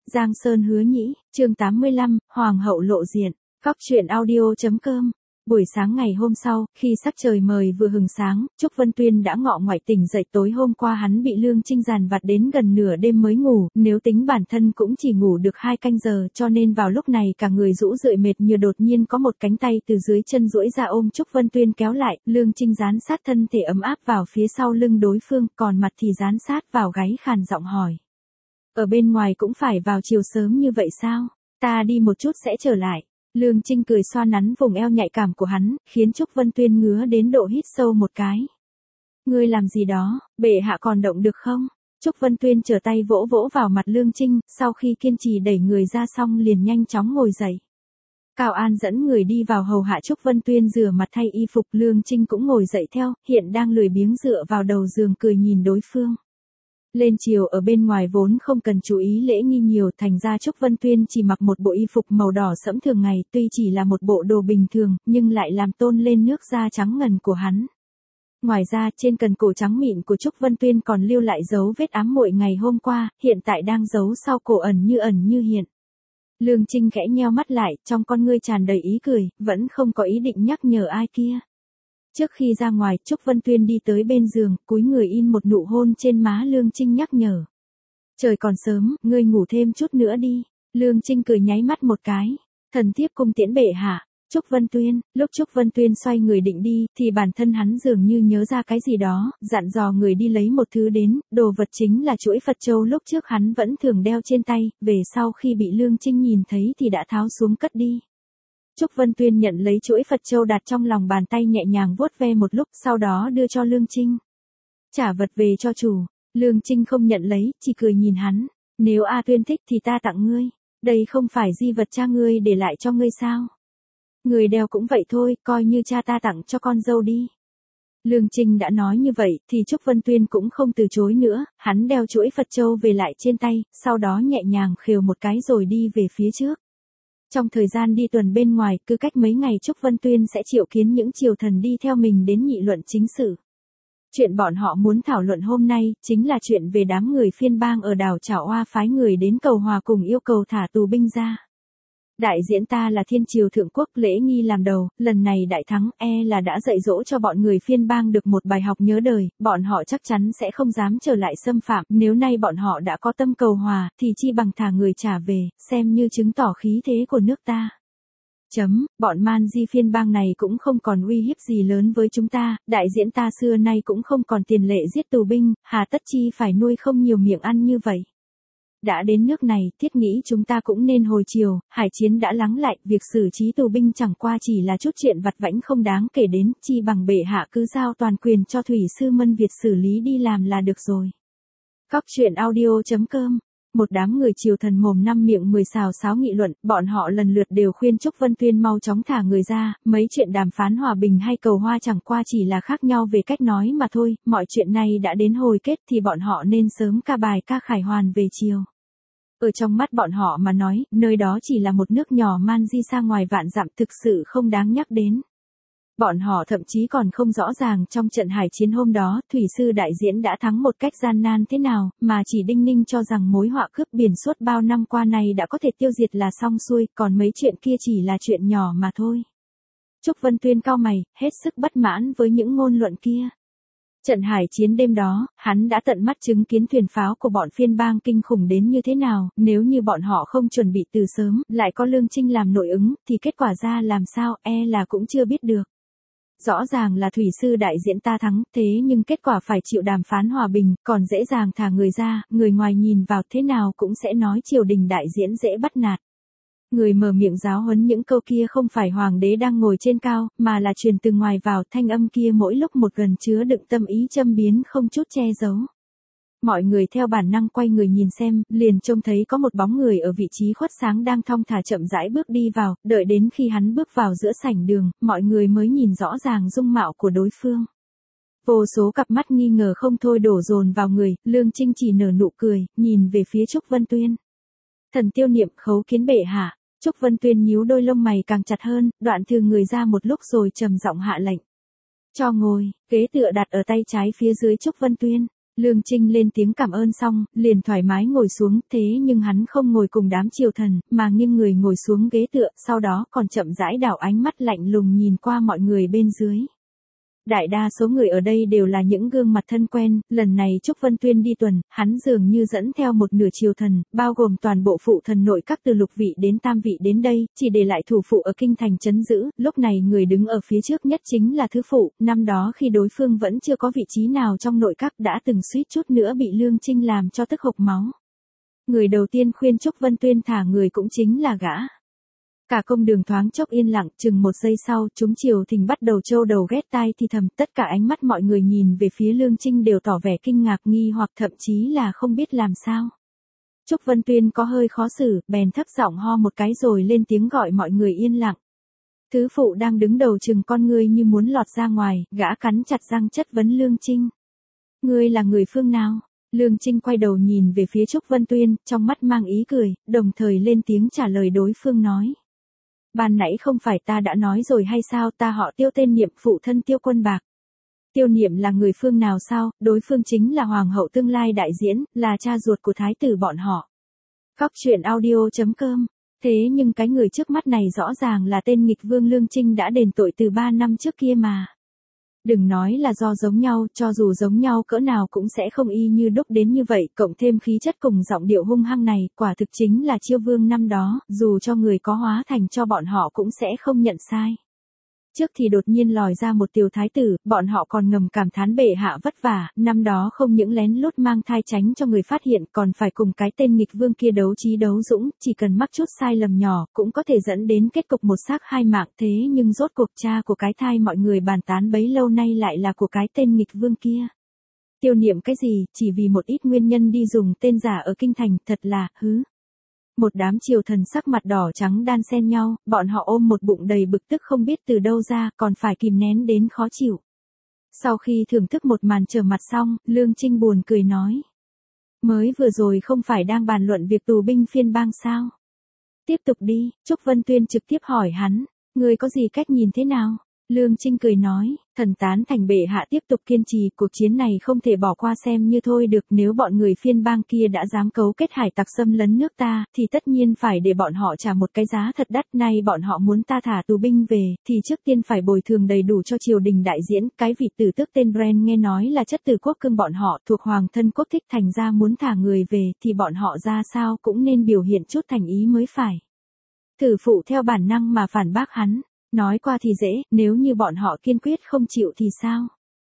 Giang Sơn hứa nhĩ, chương 85, Hoàng hậu lộ diện. Cóc truyện audio.com. Buổi sáng ngày hôm sau, khi sắc trời mời vừa hừng sáng, Trúc Vân Tuyên đã ngọ ngoại tỉnh dậy. Tối hôm qua hắn bị Lương Trinh giàn vặt đến gần nửa đêm mới ngủ, nếu tính bản thân cũng chỉ ngủ được 2 canh giờ, cho nên vào lúc này cả người rũ rượi mệt như đột nhiên có một cánh tay từ dưới chân duỗi ra ôm Trúc Vân Tuyên kéo lại. Lương Trinh dán sát thân thể ấm áp vào phía sau lưng đối phương, còn mặt thì dán sát vào gáy, khàn giọng hỏi: ở bên ngoài cũng phải vào chiều sớm như vậy sao? Ta đi một chút sẽ trở lại. Lương Trinh cười xoa nắn vùng eo nhạy cảm của hắn, khiến Trúc Vân Tuyên ngứa đến độ hít sâu một cái. Ngươi làm gì đó, bệ hạ còn động được không? Trúc Vân Tuyên trở tay vỗ vỗ vào mặt Lương Trinh, sau khi kiên trì đẩy người ra xong liền nhanh chóng ngồi dậy. Cao An dẫn người đi vào hầu hạ Trúc Vân Tuyên rửa mặt thay y phục, Lương Trinh cũng ngồi dậy theo, hiện đang lười biếng dựa vào đầu giường cười nhìn đối phương. Lên chiều ở bên ngoài vốn không cần chú ý lễ nghi nhiều, thành ra Trúc Vân Tuyên chỉ mặc một bộ y phục màu đỏ sẫm thường ngày, tuy chỉ là một bộ đồ bình thường, nhưng lại làm tôn lên nước da trắng ngần của hắn. Ngoài ra, trên cần cổ trắng mịn của Trúc Vân Tuyên còn lưu lại dấu vết ám muội ngày hôm qua, hiện tại đang giấu sau cổ ẩn như hiện. Lương Trinh khẽ nheo mắt lại, trong con ngươi tràn đầy ý cười, vẫn không có ý định nhắc nhở ai kia. Trước khi ra ngoài, Trúc Vân Tuyên đi tới bên giường, cúi người in một nụ hôn trên má Lương Trinh nhắc nhở. Trời còn sớm, ngươi ngủ thêm chút nữa đi. Lương Trinh cười nháy mắt một cái. Thần thiếp cung tiễn bệ hạ. Trúc Vân Tuyên, lúc Trúc Vân Tuyên xoay người định đi, thì bản thân hắn dường như nhớ ra cái gì đó, dặn dò người đi lấy một thứ đến, đồ vật chính là chuỗi Phật châu lúc trước hắn vẫn thường đeo trên tay, về sau khi bị Lương Trinh nhìn thấy thì đã tháo xuống cất đi. Trúc Vân Tuyên nhận lấy chuỗi Phật châu đặt trong lòng bàn tay, nhẹ nhàng vuốt ve một lúc, sau đó đưa cho Lương Trinh. Trả vật về cho chủ. Lương Trinh không nhận lấy, chỉ cười nhìn hắn. Nếu A Tuyên thích thì ta tặng ngươi. Đây không phải di vật cha ngươi để lại cho ngươi sao? Người đeo cũng vậy thôi, coi như cha ta tặng cho con dâu đi. Lương Trinh đã nói như vậy, thì Trúc Vân Tuyên cũng không từ chối nữa, hắn đeo chuỗi Phật châu về lại trên tay, sau đó nhẹ nhàng khều một cái rồi đi về phía trước. Trong thời gian đi tuần bên ngoài, cứ cách mấy ngày Trúc Vân Tuyên sẽ triệu kiến những triều thần đi theo mình đến nghị luận chính sự. Chuyện bọn họ muốn thảo luận hôm nay, chính là chuyện về đám người phiên bang ở đảo Chảo Oa phái người đến cầu hòa cùng yêu cầu thả tù binh ra. Đại diễn ta là thiên triều thượng quốc, lễ nghi làm đầu, lần này đại thắng là đã dạy dỗ cho bọn người phiên bang được một bài học nhớ đời, bọn họ chắc chắn sẽ không dám trở lại xâm phạm, nếu nay bọn họ đã có tâm cầu hòa, thì chi bằng thả người trả về, xem như chứng tỏ khí thế của nước ta. Bọn man di phiên bang này cũng không còn uy hiếp gì lớn với chúng ta, đại diễn ta xưa nay cũng không còn tiền lệ giết tù binh, hà tất chi phải nuôi không nhiều miệng ăn như vậy. Đã đến nước này, thiết nghĩ chúng ta cũng nên hồi chiều, hải chiến đã lắng lại, việc xử trí tù binh chẳng qua chỉ là chút chuyện vặt vãnh không đáng kể đến, chi bằng bệ hạ cứ giao toàn quyền cho Thủy sư Mân Việt xử lý đi làm là được rồi. Cóc truyện audio.com. Một đám người triều thần mồm năm miệng 10 xào xáo nghị luận, bọn họ lần lượt đều khuyên Trúc Vân Tuyên mau chóng thả người ra, mấy chuyện đàm phán hòa bình hay cầu hoa chẳng qua chỉ là khác nhau về cách nói mà thôi, mọi chuyện này đã đến hồi kết thì bọn họ nên sớm ca bài ca khải hoàn về chiều. Ở trong mắt bọn họ mà nói, nơi đó chỉ là một nước nhỏ man di xa ngoài vạn dặm, thực sự không đáng nhắc đến. Bọn họ thậm chí còn không rõ ràng trong trận hải chiến hôm đó, Thủy sư đại diễn đã thắng một cách gian nan thế nào, mà chỉ đinh ninh cho rằng mối họa cướp biển suốt bao năm qua này đã có thể tiêu diệt là xong xuôi, còn mấy chuyện kia chỉ là chuyện nhỏ mà thôi. Trúc Vân Tuyên cau mày, hết sức bất mãn với những ngôn luận kia. Trận hải chiến đêm đó, hắn đã tận mắt chứng kiến thuyền pháo của bọn phiên bang kinh khủng đến như thế nào, nếu như bọn họ không chuẩn bị từ sớm, lại có Lương Trinh làm nội ứng, thì kết quả ra làm sao, là cũng chưa biết được. Rõ ràng là Thủy sư đại diễn ta thắng, thế nhưng kết quả phải chịu đàm phán hòa bình, còn dễ dàng thả người ra, người ngoài nhìn vào thế nào cũng sẽ nói triều đình đại diễn dễ bắt nạt. Người mở miệng giáo huấn những câu kia không phải hoàng đế đang ngồi trên cao, mà là truyền từ ngoài vào, thanh âm kia mỗi lúc một gần chứa đựng tâm ý châm biếm không chút che giấu. Mọi người theo bản năng quay người nhìn xem, liền trông thấy có một bóng người ở vị trí khuất sáng đang thong thả chậm rãi bước đi vào, đợi đến khi hắn bước vào giữa sảnh đường, mọi người mới nhìn rõ ràng dung mạo của đối phương. Vô số cặp mắt nghi ngờ không thôi đổ dồn vào người, Lương Trinh chỉ nở nụ cười, nhìn về phía Trúc Vân Tuyên. Thần tiêu niệm khấu kiến bệ hạ. Trúc Vân Tuyên nhíu đôi lông mày càng chặt hơn, đoạn thừ người ra một lúc rồi trầm giọng hạ lệnh. Cho ngồi, ghế tựa đặt ở tay trái phía dưới Trúc Vân Tuyên. Lương Trinh lên tiếng cảm ơn xong, liền thoải mái ngồi xuống, thế nhưng hắn không ngồi cùng đám triều thần, mà nghiêng người ngồi xuống ghế tựa, sau đó còn chậm rãi đảo ánh mắt lạnh lùng nhìn qua mọi người bên dưới. Đại đa số người ở đây đều là những gương mặt thân quen, lần này Trúc Vân Tuyên đi tuần, hắn dường như dẫn theo một nửa triều thần, bao gồm toàn bộ phụ thần nội các từ lục vị đến tam vị đến đây, chỉ để lại thủ phụ ở kinh thành trấn giữ, lúc này người đứng ở phía trước nhất chính là thứ phụ, năm đó khi đối phương vẫn chưa có vị trí nào trong nội các đã từng suýt chút nữa bị Lương Trinh làm cho tức hộc máu. Người đầu tiên khuyên Trúc Vân Tuyên thả người cũng chính là gã. Cả công đường thoáng chốc yên lặng, chừng một giây sau, chúng triều thình bắt đầu trâu đầu ghét tai thì thầm, tất cả ánh mắt mọi người nhìn về phía Lương Trinh đều tỏ vẻ kinh ngạc nghi hoặc thậm chí là không biết làm sao. Trúc Vân Tuyên có hơi khó xử, bèn thấp giọng ho một cái rồi lên tiếng gọi mọi người yên lặng. Thứ phụ đang đứng đầu chừng con ngươi như muốn lọt ra ngoài, gã cắn chặt răng chất vấn Lương Trinh. Ngươi là người phương nào? Lương Trinh quay đầu nhìn về phía Trúc Vân Tuyên, trong mắt mang ý cười, đồng thời lên tiếng trả lời đối phương nói. Ban nãy không phải ta đã nói rồi hay sao, ta họ Tiêu tên Niệm, phụ thân Tiêu Quân Bạc. Tiêu Niệm là người phương nào sao? Đối phương chính là hoàng hậu tương lai đại diễn, là cha ruột của thái tử bọn họ. Cóc truyện audio.com. Thế nhưng cái người trước mắt này rõ ràng là tên nghịch vương Lương Trinh đã đền tội từ 3 năm trước kia mà. Đừng nói là do giống nhau, cho dù giống nhau cỡ nào cũng sẽ không y như đúc đến như vậy, cộng thêm khí chất cùng giọng điệu hung hăng này, quả thực chính là Chiêu Vương năm đó, dù cho người có hóa thành cho bọn họ cũng sẽ không nhận sai. Trước thì đột nhiên lòi ra một tiểu thái tử, bọn họ còn ngầm cảm thán bệ hạ vất vả, năm đó không những lén lút mang thai tránh cho người phát hiện, còn phải cùng cái tên nghịch vương kia đấu trí đấu dũng, chỉ cần mắc chút sai lầm nhỏ, cũng có thể dẫn đến kết cục một xác hai mạng. Thế nhưng rốt cuộc cha của cái thai mọi người bàn tán bấy lâu nay lại là của cái tên nghịch vương kia. Tiêu Niệm cái gì, chỉ vì một ít nguyên nhân đi dùng tên giả ở kinh thành, thật là, hứ. Một đám triều thần sắc mặt đỏ trắng đan xen nhau, bọn họ ôm một bụng đầy bực tức không biết từ đâu ra, còn phải kìm nén đến khó chịu. Sau khi thưởng thức một màn trở mặt xong, Lương Trinh buồn cười nói. Mới vừa rồi không phải đang bàn luận việc tù binh phiên bang sao? Tiếp tục đi, Trúc Vân Tuyên trực tiếp hỏi hắn, người có gì cách nhìn thế nào? Lương Trinh cười nói, thần tán thành bệ hạ tiếp tục kiên trì, cuộc chiến này không thể bỏ qua xem như thôi được, nếu bọn người phiên bang kia đã dám cấu kết hải tặc xâm lấn nước ta, thì tất nhiên phải để bọn họ trả một cái giá thật đắt, nay bọn họ muốn ta thả tù binh về, thì trước tiên phải bồi thường đầy đủ cho triều đình đại diễn, cái vị tử tước tên Bren nghe nói là chất tử quốc cưng bọn họ thuộc hoàng thân quốc thích thành ra muốn thả người về, thì bọn họ ra sao cũng nên biểu hiện chút thành ý mới phải. Tử phụ theo bản năng mà phản bác hắn. Nói qua thì dễ, nếu như bọn họ kiên quyết không chịu thì sao?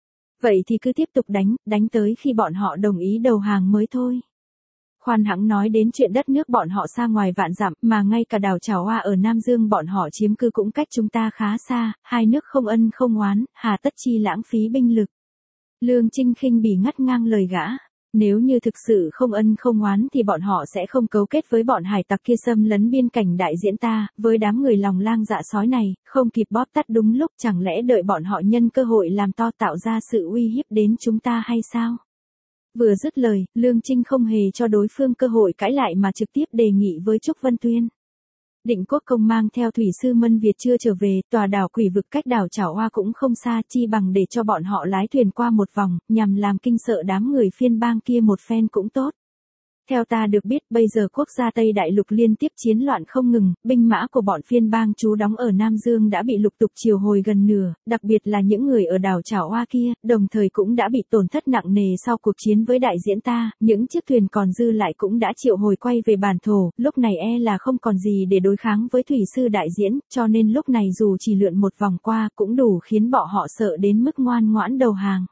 Vậy thì cứ tiếp tục đánh tới khi bọn họ đồng ý đầu hàng mới thôi. Khoan hẵng nói đến chuyện đất nước bọn họ xa ngoài vạn dặm, mà ngay cả đảo Chảo Hoa ở Nam Dương bọn họ chiếm cư cũng cách chúng ta khá xa, hai nước không ân không oán, hà tất chi lãng phí binh lực. Lương Trinh khinh bỉ ngắt ngang lời gã. Nếu như thực sự không ân không oán thì bọn họ sẽ không cấu kết với bọn hải tặc kia xâm lấn biên cảnh đại diễn ta, với đám người lòng lang dạ sói này, không kịp bóp tắt đúng lúc, chẳng lẽ đợi bọn họ nhân cơ hội làm to tạo ra sự uy hiếp đến chúng ta hay sao? Vừa dứt lời, Lương Trinh không hề cho đối phương cơ hội cãi lại mà trực tiếp đề nghị với Trúc Vân Tuyên. Định Quốc Công mang theo thủy sư Mân Việt chưa trở về, tòa đảo Quỷ Vực cách đảo Chảo Hoa cũng không xa, chi bằng để cho bọn họ lái thuyền qua một vòng, nhằm làm kinh sợ đám người phiên bang kia một phen cũng tốt. Theo ta được biết, bây giờ quốc gia Tây Đại Lục liên tiếp chiến loạn không ngừng, binh mã của bọn phiên bang trú đóng ở Nam Dương đã bị lục tục triều hồi gần nửa, đặc biệt là những người ở đảo Chảo Hoa kia, đồng thời cũng đã bị tổn thất nặng nề sau cuộc chiến với đại diễn ta, những chiếc thuyền còn dư lại cũng đã triệu hồi quay về bản thổ, lúc này là không còn gì để đối kháng với thủy sư đại diễn, cho nên lúc này dù chỉ lượn một vòng qua cũng đủ khiến bọn họ sợ đến mức ngoan ngoãn đầu hàng.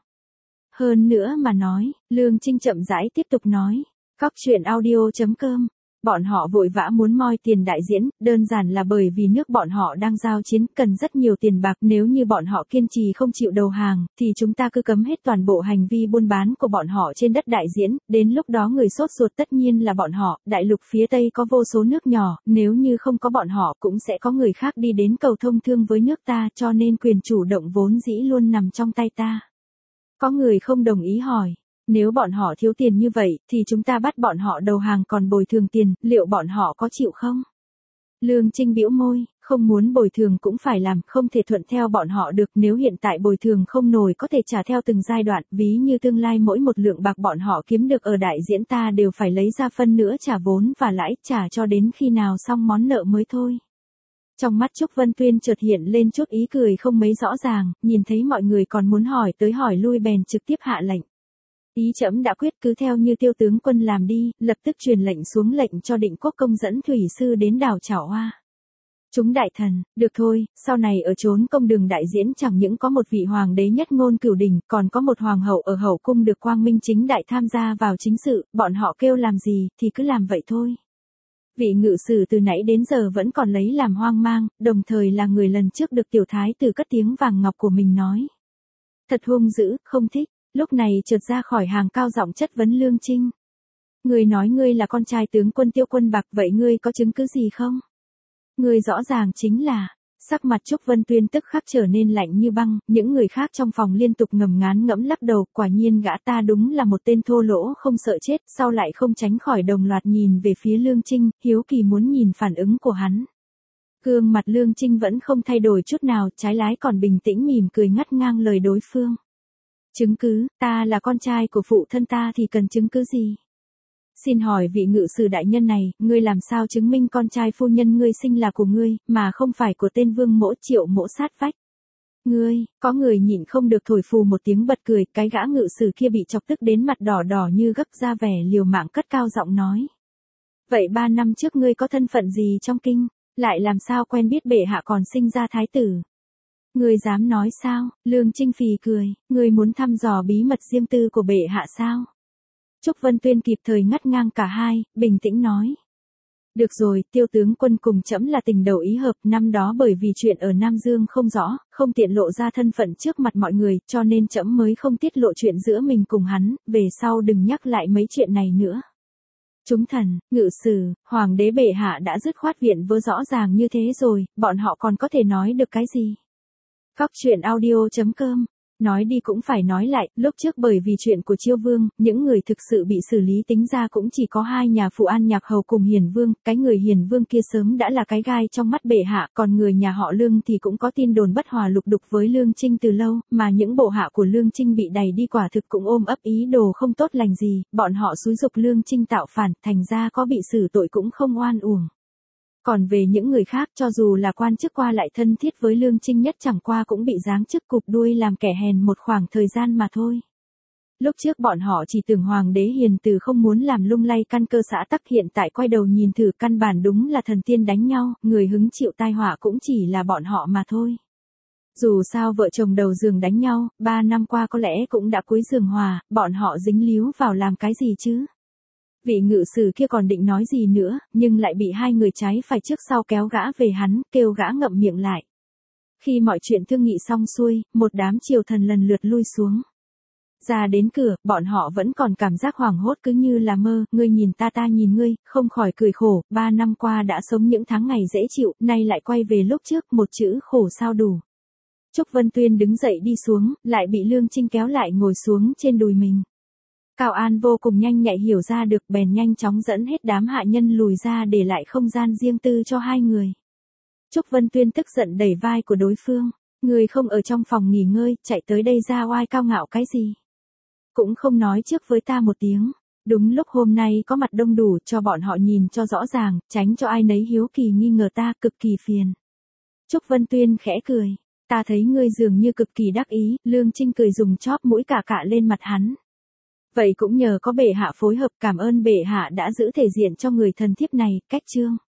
Hơn nữa mà nói, Lương Trinh chậm rãi tiếp tục nói. Cóc truyện audio.com. Bọn họ vội vã muốn moi tiền đại diễn, đơn giản là bởi vì nước bọn họ đang giao chiến, cần rất nhiều tiền bạc, nếu như bọn họ kiên trì không chịu đầu hàng, thì chúng ta cứ cấm hết toàn bộ hành vi buôn bán của bọn họ trên đất đại diễn, đến lúc đó người sốt ruột tất nhiên là bọn họ, đại lục phía Tây có vô số nước nhỏ, nếu như không có bọn họ cũng sẽ có người khác đi đến cầu thông thương với nước ta, cho nên quyền chủ động vốn dĩ luôn nằm trong tay ta. Có người không đồng ý hỏi. Nếu bọn họ thiếu tiền như vậy, thì chúng ta bắt bọn họ đầu hàng còn bồi thường tiền, liệu bọn họ có chịu không? Lương Trinh bĩu môi, không muốn bồi thường cũng phải làm, không thể thuận theo bọn họ được, nếu hiện tại bồi thường không nổi có thể trả theo từng giai đoạn, ví như tương lai mỗi một lượng bạc bọn họ kiếm được ở đại diễn ta đều phải lấy ra phân nữa trả vốn và lãi, trả cho đến khi nào xong món nợ mới thôi. Trong mắt Trúc Vân Tuyên chợt hiện lên chút ý cười không mấy rõ ràng, nhìn thấy mọi người còn muốn hỏi tới hỏi lui bèn trực tiếp hạ lệnh. Ý trẫm đã quyết, cứ theo như Tiêu tướng quân làm đi, lập tức truyền lệnh xuống lệnh cho Định Quốc công dẫn thủy sư đến đảo Chảo Hoa. Chúng đại thần, được thôi, sau này ở chốn công đường đại diễn chẳng những có một vị hoàng đế nhất ngôn cửu đỉnh, còn có một hoàng hậu ở hậu cung được quang minh chính đại tham gia vào chính sự, bọn họ kêu làm gì thì cứ làm vậy thôi. Vị ngự sử từ nãy đến giờ vẫn còn lấy làm hoang mang, đồng thời là người lần trước được tiểu thái tử cất tiếng vàng ngọc của mình nói. Thật hung dữ, không thích, lúc này chợt ra khỏi hàng cao giọng chất vấn Lương Trinh. Ngươi nói ngươi là con trai tướng quân Tiêu Quân Bạc, vậy ngươi có chứng cứ gì không? Ngươi rõ ràng chính là, sắc mặt Trúc Vân Tuyên tức khắc trở nên lạnh như băng, những người khác trong phòng liên tục ngầm ngán ngẫm lắc đầu, quả nhiên gã ta đúng là một tên thô lỗ không sợ chết, sau lại không tránh khỏi đồng loạt nhìn về phía Lương Trinh, hiếu kỳ muốn nhìn phản ứng của hắn. Gương mặt Lương Trinh vẫn không thay đổi chút nào, trái lái còn bình tĩnh mỉm cười ngắt ngang lời đối phương. Chứng cứ, ta là con trai của phụ thân ta thì cần chứng cứ gì? Xin hỏi vị ngự sử đại nhân này, ngươi làm sao chứng minh con trai phu nhân ngươi sinh là của ngươi, mà không phải của tên Vương Mỗ Triệu Mỗ sát vách? Ngươi, có người nhịn không được thổi phù một tiếng bật cười, cái gã ngự sử kia bị chọc tức đến mặt đỏ đỏ như gấp, ra vẻ liều mạng cất cao giọng nói. Vậy 3 năm trước ngươi có thân phận gì trong kinh, lại làm sao quen biết bệ hạ còn sinh ra thái tử? Ngươi dám nói sao? Lương Trinh phì cười, ngươi muốn thăm dò bí mật riêng tư của bệ hạ sao? Trúc Vân Tuyên kịp thời ngắt ngang cả hai, bình tĩnh nói. Được rồi, Tiêu tướng quân cùng trẫm là tình đầu ý hợp, năm đó bởi vì chuyện ở Nam Dương không rõ, không tiện lộ ra thân phận trước mặt mọi người, cho nên trẫm mới không tiết lộ chuyện giữa mình cùng hắn, về sau đừng nhắc lại mấy chuyện này nữa. Chúng thần, ngự sử, hoàng đế bệ hạ đã dứt khoát viện vớ rõ ràng như thế rồi, bọn họ còn có thể nói được cái gì? Cóc truyện audio.com. Nói đi cũng phải nói lại, lúc trước bởi vì chuyện của Chiêu Vương, những người thực sự bị xử lý tính ra cũng chỉ có hai nhà phụ An Nhạc Hầu cùng Hiền Vương, cái người Hiền Vương kia sớm đã là cái gai trong mắt bệ hạ, còn người nhà họ Lương thì cũng có tin đồn bất hòa lục đục với Lương Trinh từ lâu, mà những bộ hạ của Lương Trinh bị đày đi quả thực cũng ôm ấp ý đồ không tốt lành gì, bọn họ xúi giục Lương Trinh tạo phản, thành ra có bị xử tội cũng không oan uổng. Còn về những người khác, cho dù là quan chức qua lại thân thiết với Lương Trinh nhất chẳng qua cũng bị giáng chức cụp đuôi làm kẻ hèn một khoảng thời gian mà thôi. Lúc trước bọn họ chỉ tưởng hoàng đế hiền từ không muốn làm lung lay căn cơ xã tắc, hiện tại quay đầu nhìn thử căn bản đúng là thần tiên đánh nhau, người hứng chịu tai họa cũng chỉ là bọn họ mà thôi. Dù sao vợ chồng đầu giường đánh nhau, 3 năm qua có lẽ cũng đã cuối giường hòa, bọn họ dính líu vào làm cái gì chứ? Vị ngự sử kia còn định nói gì nữa, nhưng lại bị hai người trái phải trước sau kéo gã về hắn, kêu gã ngậm miệng lại. Khi mọi chuyện thương nghị xong xuôi, một đám triều thần lần lượt lui xuống. Ra đến cửa, bọn họ vẫn còn cảm giác hoảng hốt cứ như là mơ, ngươi nhìn ta ta nhìn ngươi, không khỏi cười khổ, 3 năm qua đã sống những tháng ngày dễ chịu, nay lại quay về lúc trước, một chữ khổ sao đủ. Trúc Vân Tuyên đứng dậy đi xuống, lại bị Lương Trinh kéo lại ngồi xuống trên đùi mình. Cao An vô cùng nhanh nhạy hiểu ra được, bèn nhanh chóng dẫn hết đám hạ nhân lùi ra để lại không gian riêng tư cho hai người. Trúc Vân Tuyên tức giận đẩy vai của đối phương, người không ở trong phòng nghỉ ngơi, chạy tới đây ra oai cao ngạo cái gì? Cũng không nói trước với ta một tiếng, đúng lúc hôm nay có mặt đông đủ cho bọn họ nhìn cho rõ ràng, tránh cho ai nấy hiếu kỳ nghi ngờ ta, cực kỳ phiền. Trúc Vân Tuyên khẽ cười, ta thấy ngươi dường như cực kỳ đắc ý, Lương Trinh cười dùng chóp mũi cạ cạ lên mặt hắn. Vậy cũng nhờ có bệ hạ phối hợp, cảm ơn bệ hạ đã giữ thể diện cho người thần thiếp này, cách chương.